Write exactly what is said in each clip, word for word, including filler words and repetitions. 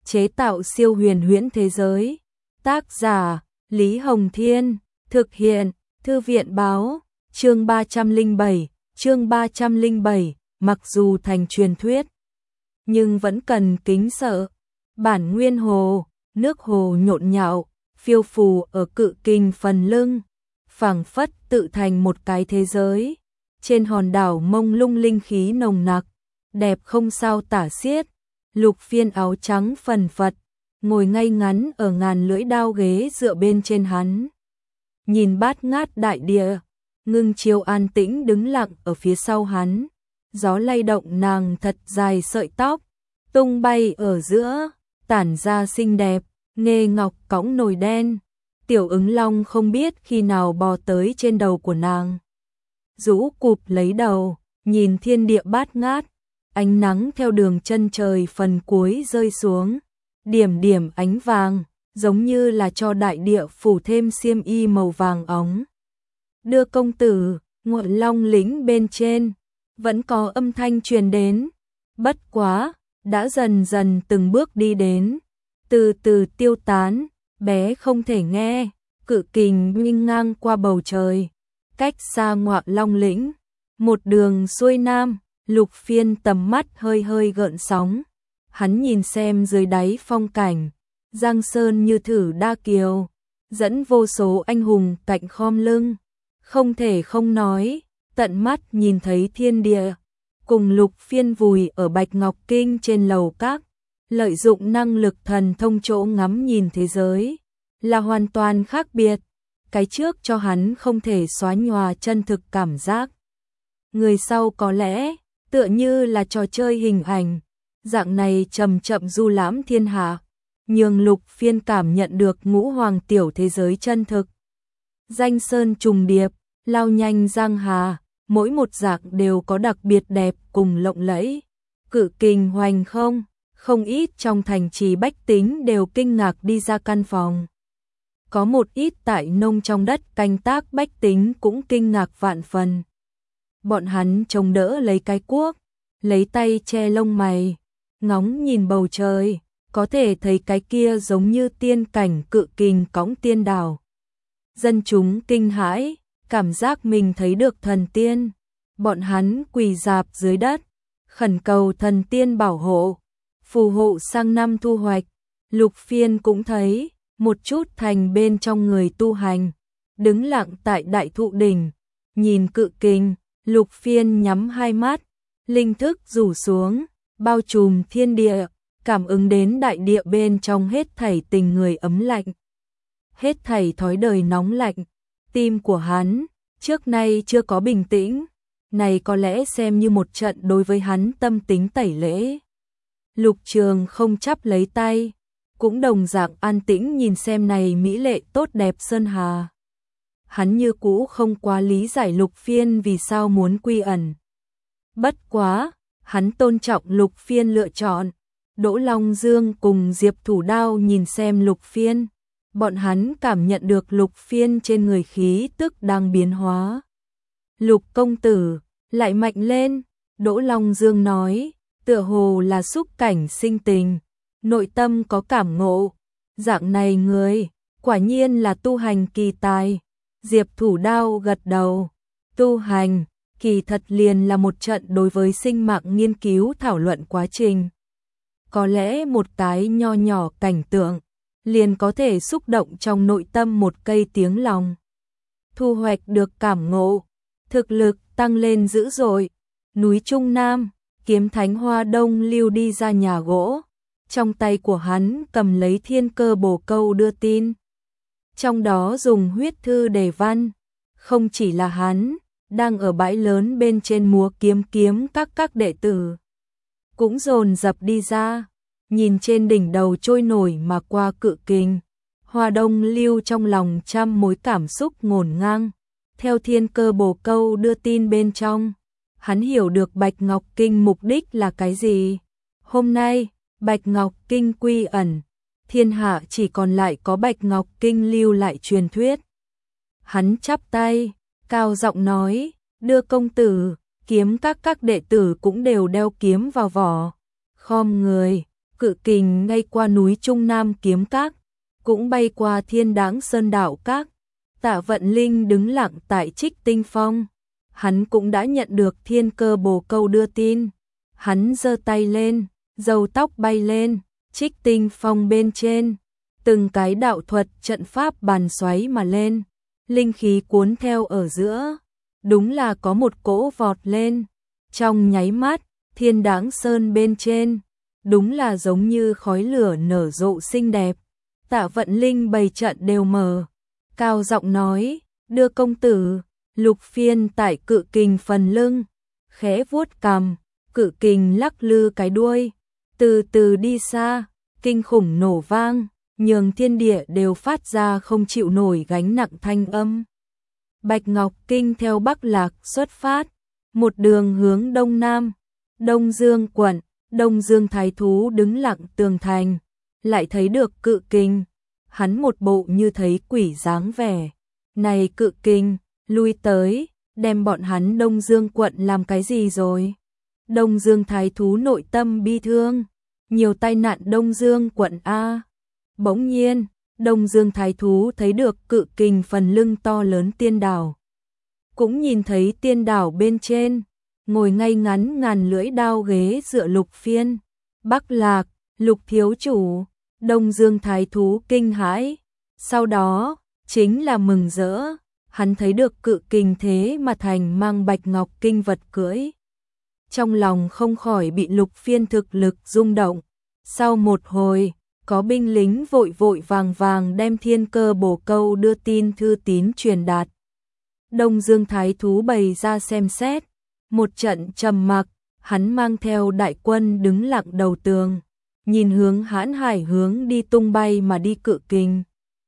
chế tạo siêu huyền huyễn thế giới. Tác giả Lý Hồng Thiên, thực hiện Thư viện Báo. Chương ba trăm lẻ bảy, chương ba trăm lẻ bảy, mặc dù thành truyền thuyết, nhưng vẫn cần kính sợ. Bản nguyên hồ, nước hồ nhộn nhạo, phiêu phù ở Cự Kình phần lưng, phảng phất tự thành một cái thế giới. Trên hòn đảo mông lung linh khí nồng nặc, đẹp không sao tả xiết. Lục Phiên áo trắng phần phật, ngồi ngay ngắn ở ngàn lưỡi đao ghế dựa bên trên hắn. Nhìn bát ngát đại địa, Ngưng Chiêu an tĩnh đứng lặng ở phía sau hắn. Gió lay động nàng thật dài sợi tóc, tung bay ở giữa, tản ra xinh đẹp. Nghê Ngọc cõng nồi đen, Tiểu Ứng Long không biết khi nào bò tới trên đầu của nàng. Rũ cụp lấy đầu, nhìn thiên địa bát ngát, ánh nắng theo đường chân trời phần cuối rơi xuống, điểm điểm ánh vàng, giống như là cho đại địa phủ thêm xiêm y màu vàng óng. Đưa công tử, Ngọn Long lĩnh bên trên, vẫn có âm thanh truyền đến, bất quá, đã dần dần từng bước đi đến, từ từ tiêu tán, bé không thể nghe. Cự Kình nghênh ngang qua bầu trời, cách xa Ngọn Long lĩnh, một đường xuôi nam. Lục Phiên tầm mắt hơi hơi gợn sóng, hắn nhìn xem dưới đáy phong cảnh, Giang Sơn như thử đa kiều, dẫn vô số anh hùng cạnh khom lưng, không thể không nói, tận mắt nhìn thấy thiên địa, cùng Lục Phiên vùi ở Bạch Ngọc Kinh trên lầu các, lợi dụng năng lực thần thông chỗ ngắm nhìn thế giới, là hoàn toàn khác biệt. Cái trước cho hắn không thể xóa nhòa chân thực cảm giác, người sau có lẽ tựa như là trò chơi hình ảnh, dạng này chậm chậm du lãm thiên hạ, nhường Lục Phiên cảm nhận được ngũ hoàng tiểu thế giới chân thực. Danh sơn trùng điệp, lao nhanh giang hà, mỗi một dạng đều có đặc biệt đẹp cùng lộng lẫy. Cự Kình hoành không, không ít trong thành trì bách tính đều kinh ngạc đi ra căn phòng. Có một ít tại nông trong đất canh tác bách tính cũng kinh ngạc vạn phần. Bọn hắn chống đỡ lấy cái cuốc, lấy tay che lông mày, ngóng nhìn bầu trời, có thể thấy cái kia giống như tiên cảnh Cự Kình cõng tiên đảo. Dân chúng kinh hãi, cảm giác mình thấy được thần tiên. Bọn hắn quỳ rạp dưới đất, khẩn cầu thần tiên bảo hộ, phù hộ sang năm thu hoạch. Lục Phiên cũng thấy một chút thành bên trong người tu hành, đứng lặng tại đại thụ đỉnh, nhìn Cự Kình. Lục Phiên nhắm hai mắt, linh thức rủ xuống, bao trùm thiên địa, cảm ứng đến đại địa bên trong hết thảy tình người ấm lạnh, hết thảy thói đời nóng lạnh. Tim của hắn trước nay chưa có bình tĩnh, này có lẽ xem như một trận đối với hắn tâm tính tẩy lễ. Lục Trường không chắp lấy tay, cũng đồng dạng an tĩnh nhìn xem này mỹ lệ tốt đẹp sơn hà. Hắn như cũ không quá lý giải Lục Phiên vì sao muốn quy ẩn. Bất quá, hắn tôn trọng Lục Phiên lựa chọn. Đỗ Long Dương cùng Diệp Thủ Đao nhìn xem Lục Phiên, bọn hắn cảm nhận được Lục Phiên trên người khí tức đang biến hóa. Lục công tử, lại mạnh lên, Đỗ Long Dương nói, tựa hồ là xúc cảnh sinh tình, nội tâm có cảm ngộ, dạng này người, quả nhiên là tu hành kỳ tài. Diệp Thủ Đao gật đầu, tu hành, kỳ thật liền là một trận đối với sinh mạng nghiên cứu thảo luận quá trình. Có lẽ một cái nho nhỏ cảnh tượng, liền có thể xúc động trong nội tâm một cây tiếng lòng. Thu hoạch được cảm ngộ, thực lực tăng lên dữ dội. Núi Trung Nam, Kiếm Thánh Hoa Đông Lưu đi ra nhà gỗ, trong tay của hắn cầm lấy thiên cơ bổ câu đưa tin. Trong đó dùng huyết thư đề văn, không chỉ là hắn, đang ở bãi lớn bên trên múa kiếm kiếm các các đệ tử. Cũng dồn dập đi ra, nhìn trên đỉnh đầu trôi nổi mà qua Cự Kình. Hoa Đông Lưu trong lòng trăm mối cảm xúc ngổn ngang, theo thiên cơ bổ câu đưa tin bên trong. Hắn hiểu được Bạch Ngọc Kinh mục đích là cái gì. Hôm nay, Bạch Ngọc Kinh quy ẩn, thiên hạ chỉ còn lại có Bạch Ngọc Kinh lưu lại truyền thuyết. Hắn chắp tay, cao giọng nói, đưa công tử, kiếm các các đệ tử cũng đều đeo kiếm vào vỏ. Khom người, cự kình ngay qua núi Trung Nam Kiếm Các, cũng bay qua Thiên Đãng Sơn Đạo Các. Tạ Vận Linh đứng lặng tại Trích Tinh Phong, hắn cũng đã nhận được Thiên Cơ Bồ Câu đưa tin. Hắn giơ tay lên, râu tóc bay lên, Trích Tinh Phong bên trên, từng cái đạo thuật trận pháp bàn xoáy mà lên, linh khí cuốn theo ở giữa, đúng là có một cỗ vọt lên. Trong nháy mắt, Thiên Đãng Sơn bên trên, đúng là giống như khói lửa nở rộ xinh đẹp. Tạ Vận Linh bày trận đều mờ, cao giọng nói, đưa công tử. Lục Phiên tại cự kình phần lưng, khẽ vuốt cằm, cự kình lắc lư cái đuôi, từ từ đi xa, kinh khủng nổ vang, nhường thiên địa đều phát ra không chịu nổi gánh nặng thanh âm. Bạch Ngọc Kinh theo Bắc Lạc xuất phát, một đường hướng đông nam, Đông Dương quận, Đông Dương thái thú đứng lặng tường thành, lại thấy được cự kình, hắn một bộ như thấy quỷ dáng vẻ. Này cự kình, lui tới, đem bọn hắn Đông Dương quận làm cái gì rồi? Đông Dương thái thú nội tâm bi thương, nhiều tai nạn Đông Dương quận a. Bỗng nhiên, Đông Dương thái thú thấy được cự kình phần lưng to lớn tiên đảo, cũng nhìn thấy tiên đảo bên trên, ngồi ngay ngắn ngàn lưỡi đao ghế dựa Lục Phiên. Bắc Lạc, Lục thiếu chủ, Đông Dương thái thú kinh hãi, sau đó chính là mừng rỡ. Hắn thấy được cự kình thế mà thành mang Bạch Ngọc Kinh vật cưỡi. Trong lòng không khỏi bị Lục Phiên thực lực rung động. Sau một hồi, có binh lính vội vội vàng vàng đem Thiên Cơ Bồ Câu đưa tin thư tín truyền đạt. Đông Dương thái thú bày ra xem xét, một trận trầm mặc, hắn mang theo đại quân đứng lặng đầu tường, nhìn hướng Hãn Hải hướng đi tung bay mà đi cự kình.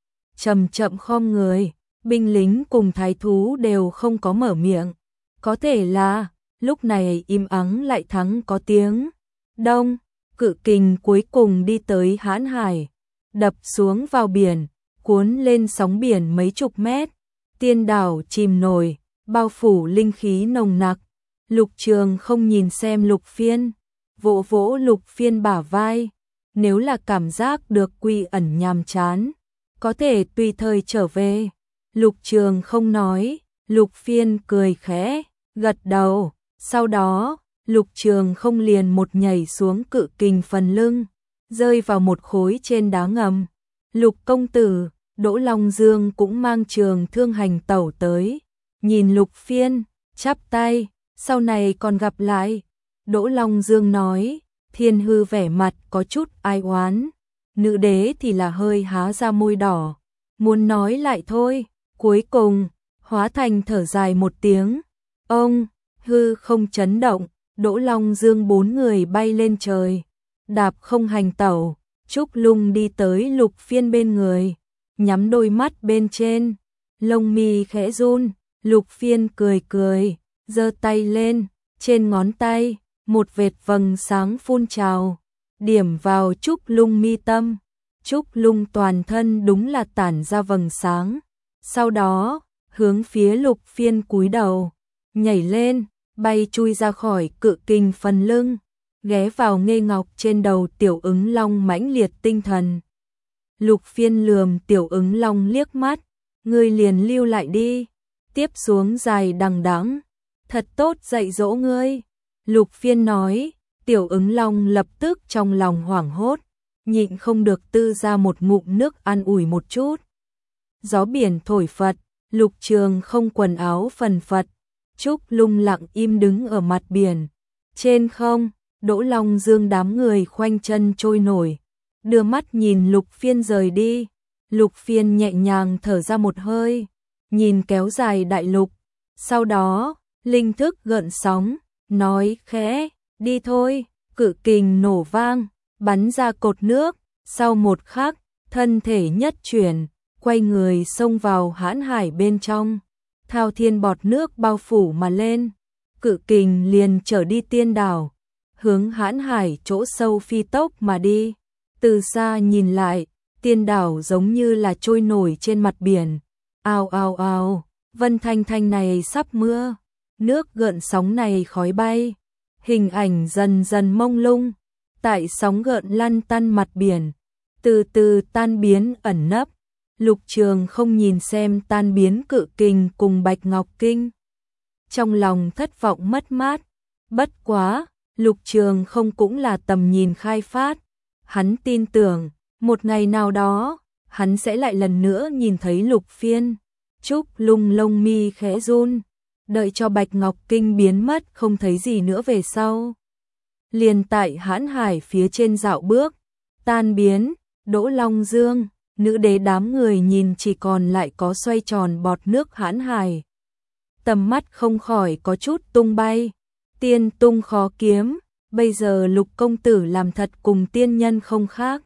Chậm chậm khom người, binh lính cùng thái thú đều không có mở miệng, có thể là lúc này im ắng lại thắng có tiếng. Đông, cự kình cuối cùng đi tới Hãn Hải, đập xuống vào biển, cuốn lên sóng biển mấy chục mét, tiên đảo chìm nổi, bao phủ linh khí nồng nặc. Lục Trường không nhìn xem Lục Phiên, vỗ vỗ Lục Phiên bả vai, nếu là cảm giác được quy ẩn nhàm chán, có thể tùy thời trở về. Lục Trường không nói, Lục Phiên cười khẽ, gật đầu, sau đó, Lục Trường không liền một nhảy xuống cự kình phần lưng, rơi vào một khối trên đá ngầm. Lục công tử, Đỗ Long Dương cũng mang trường thương hành tẩu tới, nhìn Lục Phiên, chắp tay, sau này còn gặp lại. Đỗ Long Dương nói, Thiên Hư vẻ mặt có chút ai oán, nữ đế thì là hơi há ra môi đỏ, muốn nói lại thôi. Cuối cùng, hóa thành thở dài một tiếng, ông, hư không chấn động, Đỗ Long Dương bốn người bay lên trời, đạp không hành tẩu, Trúc Lung đi tới Lục Phiên bên người, nhắm đôi mắt bên trên, lông mi khẽ run, Lục Phiên cười cười, giơ tay lên, trên ngón tay, một vệt vầng sáng phun trào, điểm vào Trúc Lung mi tâm, Trúc Lung toàn thân đúng là tản ra vầng sáng. Sau đó, hướng phía Lục Phiên cúi đầu, nhảy lên, bay chui ra khỏi cự kình phần lưng, ghé vào Nghê Ngọc trên đầu Tiểu Ứng Long mãnh liệt tinh thần. Lục Phiên lườm Tiểu Ứng Long liếc mắt, ngươi liền lưu lại đi, tiếp xuống dài đằng đẵng, thật tốt dạy dỗ ngươi. Lục Phiên nói, Tiểu Ứng Long lập tức trong lòng hoảng hốt, nhịn không được tư ra một ngụm nước an ủi một chút. Gió biển thổi phật, Lục Trường không quần áo phần phật, Trúc Lung lặng im đứng ở mặt biển. Trên không, Đỗ Long Dương đám người khoanh chân trôi nổi, đưa mắt nhìn Lục Phiên rời đi. Lục Phiên nhẹ nhàng thở ra một hơi, nhìn kéo dài đại lục, sau đó, linh thức gợn sóng, nói khẽ, đi thôi. Cự kình nổ vang, bắn ra cột nước, sau một khắc, thân thể nhất chuyển, quay người xông vào Hãn Hải bên trong, thao thiên bọt nước bao phủ mà lên, cự kình liền trở đi tiên đảo, hướng Hãn Hải chỗ sâu phi tốc mà đi. Từ xa nhìn lại, tiên đảo giống như là trôi nổi trên mặt biển, ao ao ao, vân thanh thanh này sắp mưa, nước gợn sóng này khói bay, hình ảnh dần dần mông lung, tại sóng gợn lăn tăn mặt biển, từ từ tan biến ẩn nấp. Lục Trường không nhìn xem tan biến cự kình cùng Bạch Ngọc Kinh. Trong lòng thất vọng mất mát, bất quá, Lục Trường không cũng là tầm nhìn khai phát. Hắn tin tưởng, một ngày nào đó, hắn sẽ lại lần nữa nhìn thấy Lục Phiên. Trúc Lung lông mi khẽ run, đợi cho Bạch Ngọc Kinh biến mất không thấy gì nữa về sau. Liền tại Hãn Hải phía trên dạo bước, tan biến, Đỗ Long Dương, nữ đế đám người nhìn chỉ còn lại có xoay tròn bọt nước Hãn Hải. Tầm mắt không khỏi có chút tung bay, tiên tung khó kiếm, bây giờ Lục công tử làm thật cùng tiên nhân không khác.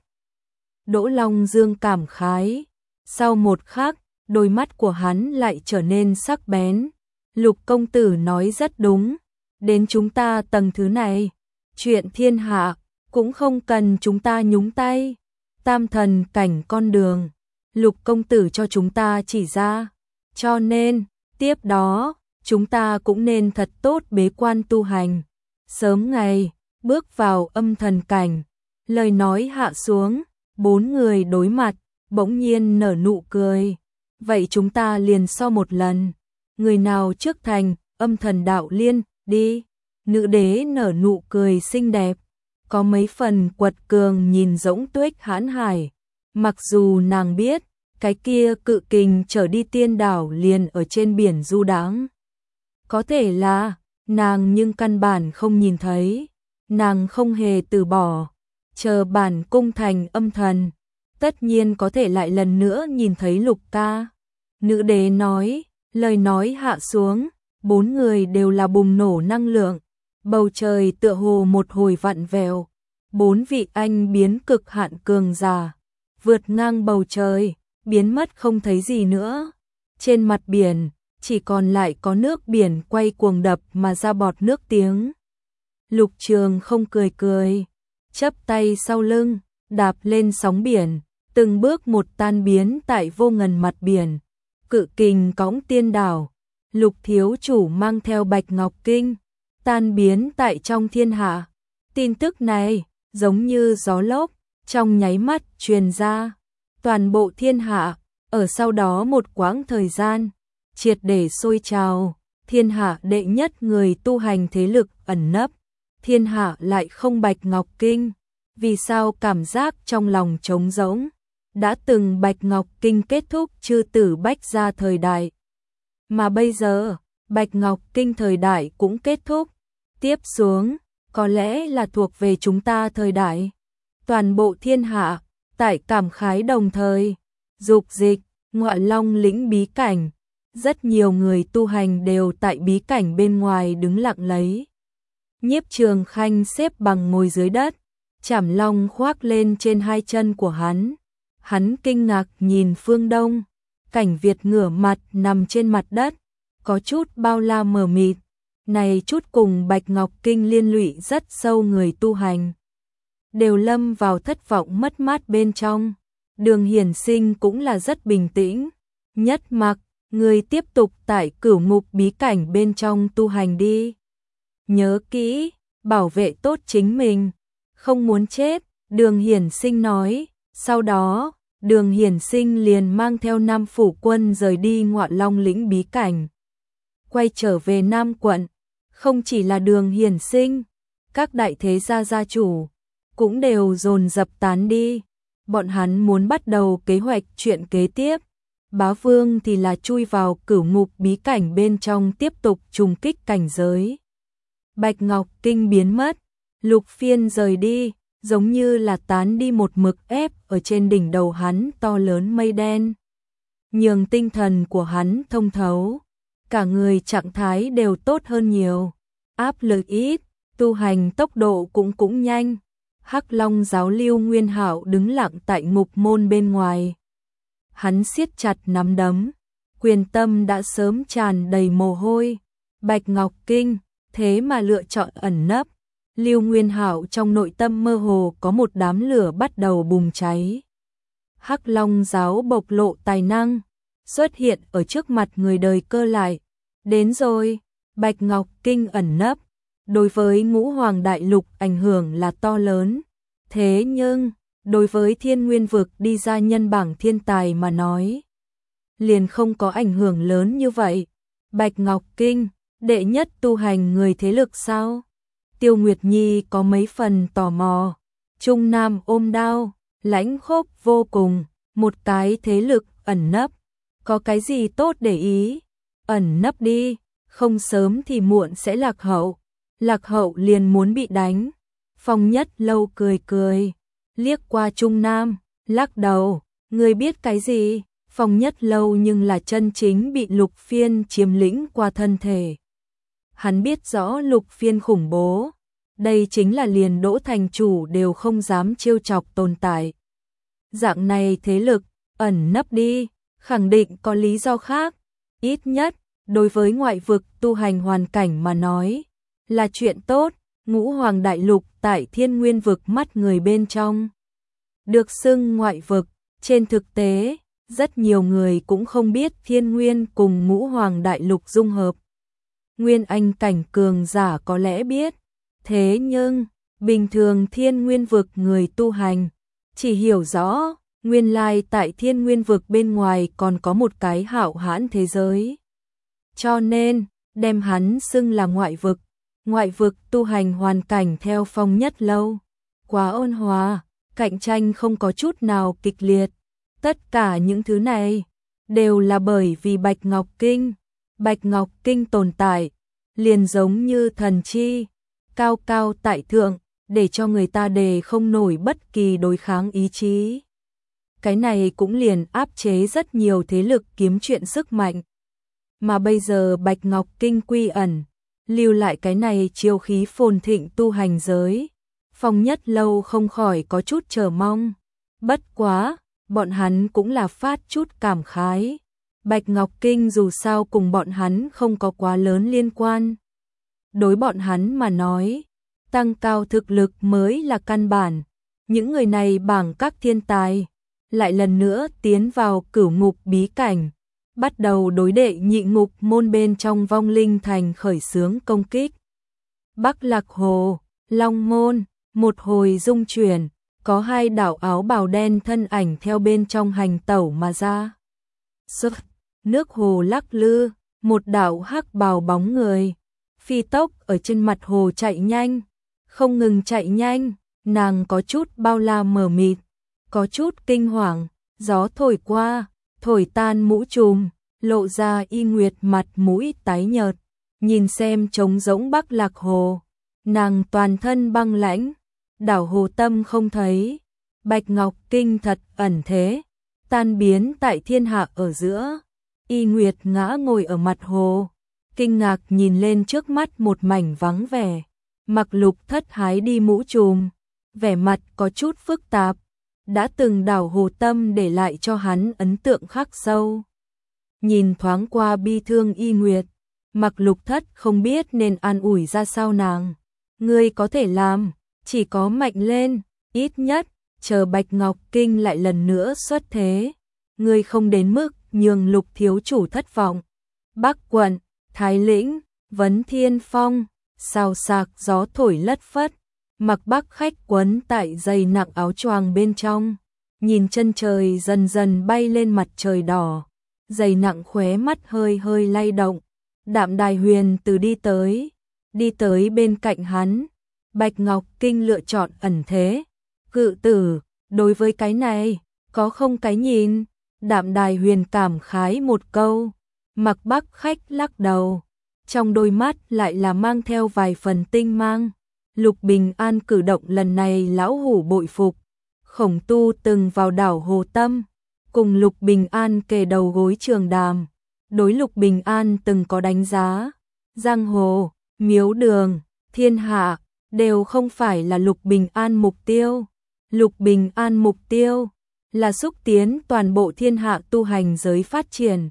Đỗ Long Dương cảm khái, sau một khắc, đôi mắt của hắn lại trở nên sắc bén. Lục công tử nói rất đúng, đến chúng ta tầng thứ này, chuyện thiên hạ cũng không cần chúng ta nhúng tay. Tam thần cảnh con đường, Lục công tử cho chúng ta chỉ ra, cho nên, tiếp đó, chúng ta cũng nên thật tốt bế quan tu hành. Sớm ngày, bước vào âm thần cảnh, lời nói hạ xuống, bốn người đối mặt, bỗng nhiên nở nụ cười. Vậy chúng ta liền so một lần, người nào trước thành, âm thần đạo liên, đi. Nữ đế nở nụ cười xinh đẹp, có mấy phần quật cường nhìn Dỗng Tuếch Hãn Hải. Mặc dù nàng biết, cái kia cự kình trở đi tiên đảo liền ở trên biển du đãng. Có thể là, nàng nhưng căn bản không nhìn thấy, nàng không hề từ bỏ, chờ bản cung thành âm thần, tất nhiên có thể lại lần nữa nhìn thấy Lục ca. Nữ đế nói, lời nói hạ xuống, bốn người đều là bùng nổ năng lượng, bầu trời tựa hồ một hồi vặn vẹo, bốn vị anh biến cực hạn cường giả, vượt ngang bầu trời, biến mất không thấy gì nữa. Trên mặt biển, chỉ còn lại có nước biển quay cuồng đập mà ra bọt nước tiếng. Lục Trường không cười cười, chắp tay sau lưng, đạp lên sóng biển, từng bước một tan biến tại vô ngần mặt biển. Cự kình cõng tiên đảo, Lục thiếu chủ mang theo Bạch Ngọc Kinh, tan biến tại trong thiên hạ. Tin tức này, giống như gió lốc, trong nháy mắt truyền ra, toàn bộ thiên hạ, ở sau đó một quãng thời gian, triệt để sôi trào, thiên hạ đệ nhất người tu hành thế lực ẩn nấp, thiên hạ lại không Bạch Ngọc Kinh, vì sao cảm giác trong lòng trống rỗng. Đã từng Bạch Ngọc Kinh kết thúc chư tử bách gia thời đại, mà bây giờ, Bạch Ngọc Kinh thời đại cũng kết thúc, tiếp xuống, có lẽ là thuộc về chúng ta thời đại. Toàn bộ thiên hạ, tại cảm khái đồng thời, dục dịch, Ngọa Long lĩnh bí cảnh, rất nhiều người tu hành đều tại bí cảnh bên ngoài đứng lặng lấy. Nhiếp Trường Khanh xếp bằng ngồi dưới đất, chảm long khoác lên trên hai chân của hắn. Hắn kinh ngạc nhìn phương đông, Cảnh Việt ngửa mặt nằm trên mặt đất, có chút bao la mờ mịt, này chút cùng Bạch Ngọc Kinh liên lụy rất sâu người tu hành. Đều lâm vào thất vọng mất mát bên trong, Đường Hiển Sinh cũng là rất bình tĩnh, Nhất Mặc, người tiếp tục tại cửu ngục bí cảnh bên trong tu hành đi. Nhớ kỹ, bảo vệ tốt chính mình, không muốn chết, Đường Hiển Sinh nói. Sau đó, Đường Hiển Sinh liền mang theo Nam Phủ Quân rời đi Ngọa Long lĩnh bí cảnh. Quay trở về Nam quận, không chỉ là Đường Hiển Sinh, các đại thế gia gia chủ cũng đều dồn dập tán đi. Bọn hắn muốn bắt đầu kế hoạch chuyện kế tiếp. Bá Vương thì là chui vào cửu ngục bí cảnh bên trong tiếp tục trùng kích cảnh giới. Bạch Ngọc Kinh biến mất, Lục Phiên rời đi, giống như là tán đi một mực ép ở trên đỉnh đầu hắn to lớn mây đen. Nhường tinh thần của hắn thông thấu, cả người trạng thái đều tốt hơn nhiều, áp lực ít, tu hành tốc độ cũng cũng nhanh. Hắc Long giáo Lưu Nguyên Hạo đứng lặng tại ngục môn bên ngoài. Hắn siết chặt nắm đấm, quyền tâm đã sớm tràn đầy mồ hôi. Bạch Ngọc Kinh, thế mà lựa chọn ẩn nấp. Lưu Nguyên Hạo trong nội tâm mơ hồ có một đám lửa bắt đầu bùng cháy. Hắc Long giáo bộc lộ tài năng, xuất hiện ở trước mặt người đời cơ lại. Đến rồi, Bạch Ngọc Kinh ẩn nấp, đối với ngũ hoàng đại lục ảnh hưởng là to lớn. Thế nhưng, đối với thiên nguyên vực đi ra nhân bảng thiên tài mà nói, liền không có ảnh hưởng lớn như vậy. Bạch Ngọc Kinh, đệ nhất tu hành người thế lực sao? Tiêu Nguyệt Nhi có mấy phần tò mò. Trung Nam ôm đao, lãnh khốc vô cùng, một cái thế lực ẩn nấp, có cái gì tốt để ý? Ẩn nấp đi, không sớm thì muộn sẽ lạc hậu. Lạc hậu liền muốn bị đánh. Phong Nhất Lâu cười cười, liếc qua Trung Nam, lắc đầu, người biết cái gì? Phong Nhất Lâu nhưng là chân chính bị Lục Phiên chiếm lĩnh qua thân thể. Hắn biết rõ Lục Phiên khủng bố, đây chính là liền Đỗ thành chủ đều không dám trêu chọc tồn tại. Dạng này thế lực, ẩn nấp đi, khẳng định có lý do khác, ít nhất, đối với ngoại vực tu hành hoàn cảnh mà nói, là chuyện tốt. Ngũ hoàng đại lục tại thiên nguyên vực mắt người bên trong, được xưng ngoại vực, trên thực tế, rất nhiều người cũng không biết thiên nguyên cùng ngũ hoàng đại lục dung hợp. Nguyên anh cảnh cường giả có lẽ biết, thế nhưng, bình thường thiên nguyên vực người tu hành, chỉ hiểu rõ, nguyên lai tại thiên nguyên vực bên ngoài còn có một cái hạo hãn thế giới. Cho nên, đem hắn xưng là ngoại vực. Ngoại vực tu hành hoàn cảnh theo Phong Nhất Lâu, quá ôn hòa, cạnh tranh không có chút nào kịch liệt. Tất cả những thứ này đều là bởi vì Bạch Ngọc Kinh. Bạch Ngọc Kinh tồn tại, liền giống như thần chi, cao cao tại thượng, để cho người ta đề không nổi bất kỳ đối kháng ý chí. Cái này cũng liền áp chế rất nhiều thế lực kiếm chuyện sức mạnh. Mà bây giờ Bạch Ngọc Kinh quy ẩn, lưu lại cái này chiêu khí phồn thịnh tu hành giới. Phong Nhất Lâu không khỏi có chút chờ mong. Bất quá, bọn hắn cũng là phát chút cảm khái. Bạch Ngọc Kinh dù sao cùng bọn hắn không có quá lớn liên quan. Đối bọn hắn mà nói, tăng cao thực lực mới là căn bản. Những người này bảng các thiên tài, lại lần nữa tiến vào cửu ngục bí cảnh, bắt đầu đối đệ nhị ngục môn bên trong vong linh thành khởi xướng công kích. Bắc Lạc Hồ, Long Môn, một hồi rung chuyển, có hai đạo áo bào đen thân ảnh theo bên trong hành tẩu mà ra. Sức, nước hồ lắc lư, một đạo hắc bào bóng người, phi tốc ở trên mặt hồ chạy nhanh, không ngừng chạy nhanh, nàng có chút bao la mờ mịt, có chút kinh hoàng, gió thổi qua, thổi tan mũ trùm, lộ ra y nguyệt mặt mũi tái nhợt, nhìn xem trống rỗng Bắc Lạc Hồ, nàng toàn thân băng lãnh, đảo hồ tâm không thấy, Bạch Ngọc Kinh thật ẩn thế, tan biến tại thiên hạ ở giữa, y nguyệt ngã ngồi ở mặt hồ, kinh ngạc nhìn lên trước mắt một mảnh vắng vẻ, Mặc Lục Thất hái đi mũ trùm, vẻ mặt có chút phức tạp, đã từng đảo hồ tâm để lại cho hắn ấn tượng khắc sâu. Nhìn thoáng qua bi thương y nguyệt, Mặc Lục Thất không biết nên an ủi ra sao nàng. Ngươi có thể làm, chỉ có mạnh lên, ít nhất, chờ Bạch Ngọc Kinh lại lần nữa xuất thế. Ngươi không đến mức nhường Lục thiếu chủ thất vọng. Bắc quận, Thái Lĩnh, Vấn Thiên Phong, xào xạc gió thổi lất phất. Mặc Bắc khách quấn tại dày nặng áo choàng bên trong, nhìn chân trời dần dần bay lên mặt trời đỏ, dày nặng khóe mắt hơi hơi lay động. Đạm Đài Huyền từ đi tới, đi tới bên cạnh hắn. Bạch Ngọc Kinh lựa chọn ẩn thế. Cự tử, đối với cái này, có không cái nhìn? Đạm Đài Huyền cảm khái một câu. Mặc Bắc khách lắc đầu, trong đôi mắt lại là mang theo vài phần tinh mang. Lục Bình An cử động lần này lão hủ bội phục. Khổng Tu từng vào đảo Hồ Tâm, cùng Lục Bình An kề đầu gối trường đàm. Đối Lục Bình An từng có đánh giá, giang hồ, miếu đường, thiên hạ, đều không phải là Lục Bình An mục tiêu. Lục Bình An mục tiêu là xúc tiến toàn bộ thiên hạ tu hành giới phát triển.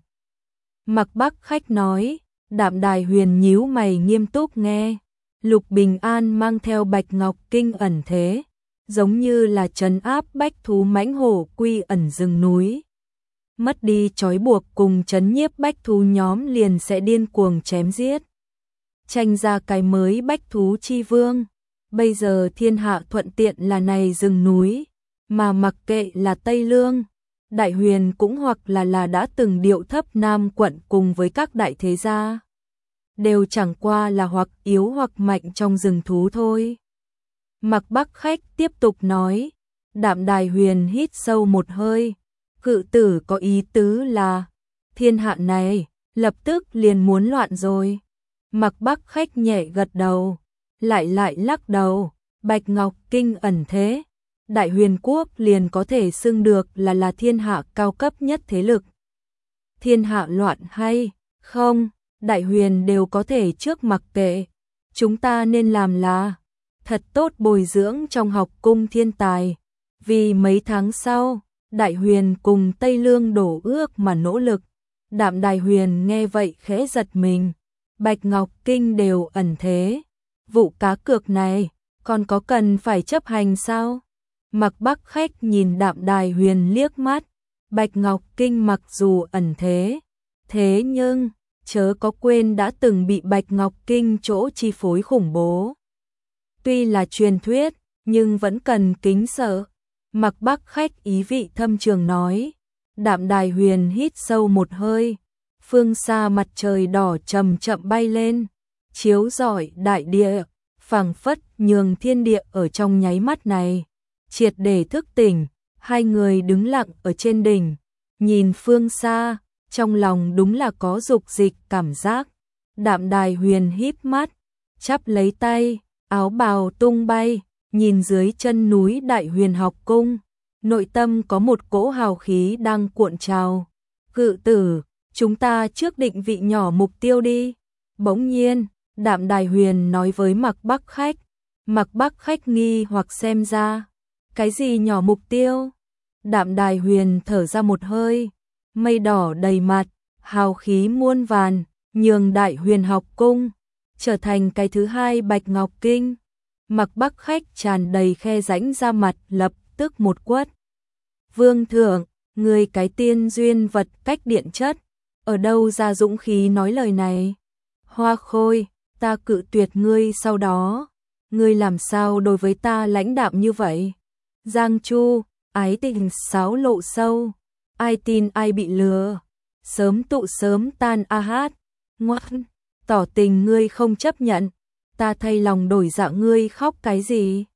Mặc Bắc khách nói, Đạm Đài Huyền nhíu mày nghiêm túc nghe. Lục Bình An mang theo Bạch Ngọc Kinh ẩn thế, giống như là trấn áp bách thú mãnh hổ quy ẩn rừng núi. Mất đi trói buộc cùng trấn nhiếp bách thú nhóm liền sẽ điên cuồng chém giết. tranh ra cái mới bách thú chi vương. Bây giờ thiên hạ thuận tiện là này rừng núi, mà mặc kệ là Tây Lương, Đại Huyền cũng hoặc là là đã từng điệu thấp Nam quận cùng với các đại thế gia, đều chẳng qua là hoặc yếu hoặc mạnh trong rừng thú thôi. Mạc Bắc Khách tiếp tục nói, Đạm Đài Huyền hít sâu một hơi, cự tử có ý tứ là, thiên hạ này, lập tức liền muốn loạn rồi. Mạc Bắc Khách nhẹ gật đầu, lại lại lắc đầu, Bạch Ngọc Kinh ẩn thế, Đại Huyền Quốc liền có thể xưng được là là thiên hạ cao cấp nhất thế lực. Thiên hạ loạn hay không, Đại Huyền đều có thể trước mặc kệ, chúng ta nên làm là thật tốt bồi dưỡng trong học cung thiên tài, vì mấy tháng sau, Đại Huyền cùng Tây Lương đổ ước mà nỗ lực. Đạm Đài Huyền nghe vậy khẽ giật mình, Bạch Ngọc Kinh đều ẩn thế, vụ cá cược này còn có cần phải chấp hành sao? Mạc Bắc Khách nhìn Đạm Đài Huyền liếc mắt, Bạch Ngọc Kinh mặc dù ẩn thế, thế nhưng chớ có quên đã từng bị Bạch Ngọc Kinh chỗ chi phối khủng bố. Tuy là truyền thuyết, nhưng vẫn cần kính sợ. Mạc Bắc Khách ý vị thâm trường nói. Đạm Đài Huyền hít sâu một hơi, phương xa mặt trời đỏ chậm chậm bay lên, chiếu rọi đại địa, phảng phất nhường thiên địa ở trong nháy mắt này triệt để thức tỉnh. Hai người đứng lặng ở trên đỉnh, nhìn phương xa, trong lòng đúng là có dục dịch cảm giác. Đạm Đài Huyền híp mắt, chắp lấy tay, áo bào tung bay, nhìn dưới chân núi Đại Huyền học cung, nội tâm có một cỗ hào khí đang cuộn trào. Cự tử, chúng ta trước định vị nhỏ mục tiêu đi. Bỗng nhiên, Đạm Đài Huyền nói với Mạc Bắc Khách. Mạc Bắc Khách nghi hoặc xem ra, cái gì nhỏ mục tiêu? Đạm Đài Huyền thở ra một hơi, mây đỏ đầy mặt, hào khí muôn vàn, nhường Đại Huyền học cung trở thành cái thứ hai Bạch Ngọc Kinh. Mạc Bắc Khách tràn đầy khe rãnh ra mặt, lập tức một quất. Vương thượng, người cái tiên duyên vật cách điện chất, ở đâu ra dũng khí nói lời này? Hoa Khôi, ta cự tuyệt ngươi sau đó, ngươi làm sao đối với ta lãnh đạm như vậy? Giang Chu, ái tình xáo lộ sâu, ai tin ai bị lừa, sớm tụ sớm tan a hát, ngoan, tỏ tình ngươi không chấp nhận, ta thay lòng đổi dạ ngươi khóc cái gì?